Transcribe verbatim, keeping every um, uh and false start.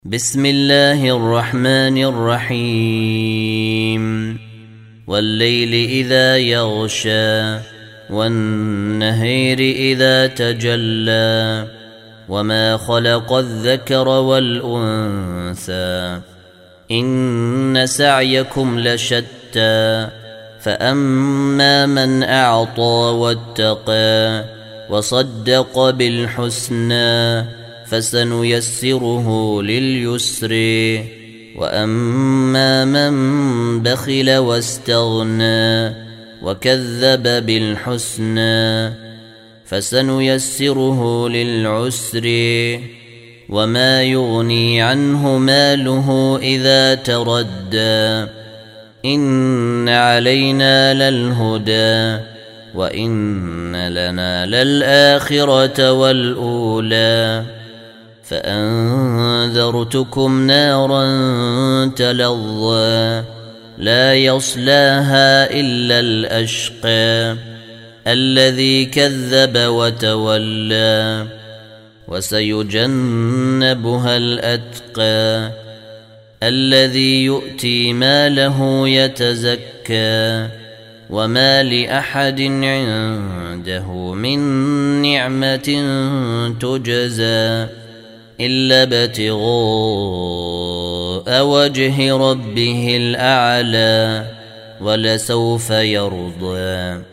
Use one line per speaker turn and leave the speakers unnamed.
بسم الله الرحمن الرحيم والليل إذا يغشى والنهار إذا تجلى وما خلق الذكر والأنثى إن سعيكم لشتى فأما من أعطى واتقى وصدق بالحسنى فسنيسره لليسر وأما من بخل واستغنى وكذب بالحسنى فسنيسره للعسر وما يغني عنه ماله إذا تردى إن علينا للهدى وإن لنا للآخرة والأولى فأنذرتكم نارا تلظى لا يصلاها إلا الأشقى الذي كذب وتولى وسيجنبها الأتقى الذي يؤتي ماله يتزكى وما لأحد عنده من نعمة تجزى إلا ابتغاء وجه ربه الأعلى ولسوف يرضى.